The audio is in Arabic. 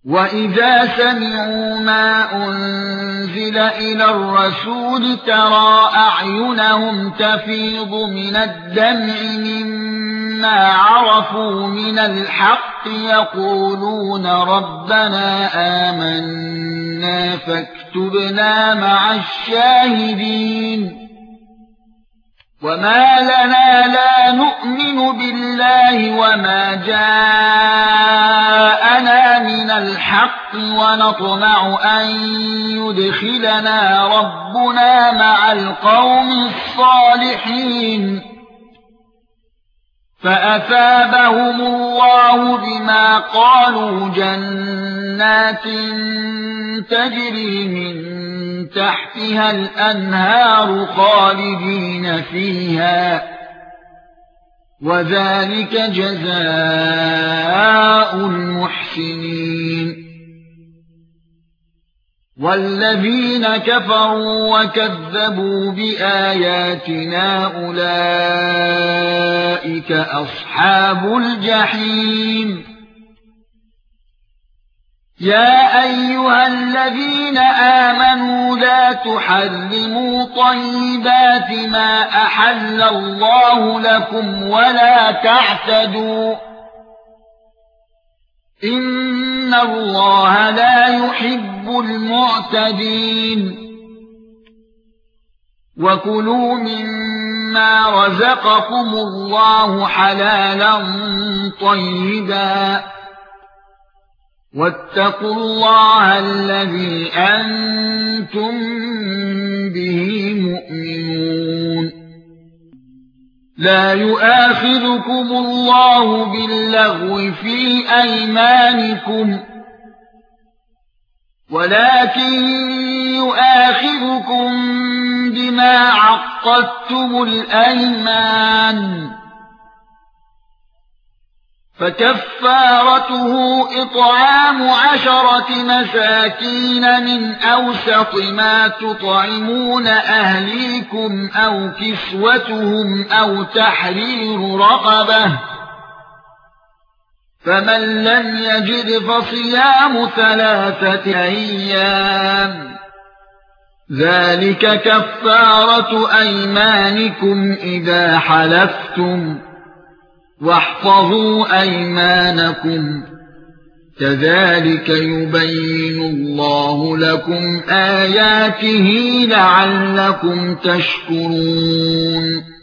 وَإِذَا سَمِعُوا مَا أُنْزِلَ إِلَى الرَّسُولِ تَرَى أَعْيُنَهُمْ تَفِيضُ مِنَ الدَّمْعِ مِمَّا عَرَفُوا مِنَ الْحَقِّ يَقُولُونَ رَبَّنَا آمَنَّا فَاكْتُبْنَا مَعَ الشَّاهِدِينَ وَمَا لَنَا لَا نُؤْمِنُ بِاللَّهِ وَمَا جَاءَنَا مِنَ الْحَقِّ وَنَطْمَعُ أَن يُدْخِلَنَا رَبُّنَا مَعَ الْقَوْمِ الصَّالِحِينَ فَأَثَابَهُمُ اللَّهُ بِمَا قَالُوا جَنَّاتٍ تَجْرِي مِن تَحْتِهَا الْأَنْهَارُ خَالِدِينَ فِيهَا وَذَلِكَ جَزَاءُ الْمُحْسِنِينَ وَالَّذِينَ كَفَرُوا وَكَذَّبُوا بِآيَاتِنَا أُولَئِكَ أَصْحَابُ الْجَحِيمِ يَا أَيُّهَا الَّذِينَ آمَنُوا لَا تُحَرِّمُوا طَيِّبَاتِ مَا أَحَلَّ اللَّهُ لَكُمْ وَلَا تَعْتَدُوا إِنَّ اللَّهَ لَا يُحِبُّ الْمُعْتَدِينَ وَكُلُوا مِمَّا رَزَقَكُمُ اللَّهُ حَلَالًا طَيِّبًا وَاتَّقُوا اللَّهَ الَّذِي أَنْتُمْ بِهِ مُؤْمِنُونَ لا يؤاخذكم الله باللغو في أيمانكم ولكن يؤاخذكم بما عقدتم الأيمان فكفارته إطعام 10 مساكين من أوسط ما تطعمون أهليكم أو كسوتهم أو تحرير رقبة فمن لم يجد فصيام 3 أيام ذلك كفارة أيمانكم إذا حلفتم واحفظوا أيمانكم كذلك يبين الله لكم آياته لعلكم تشكرون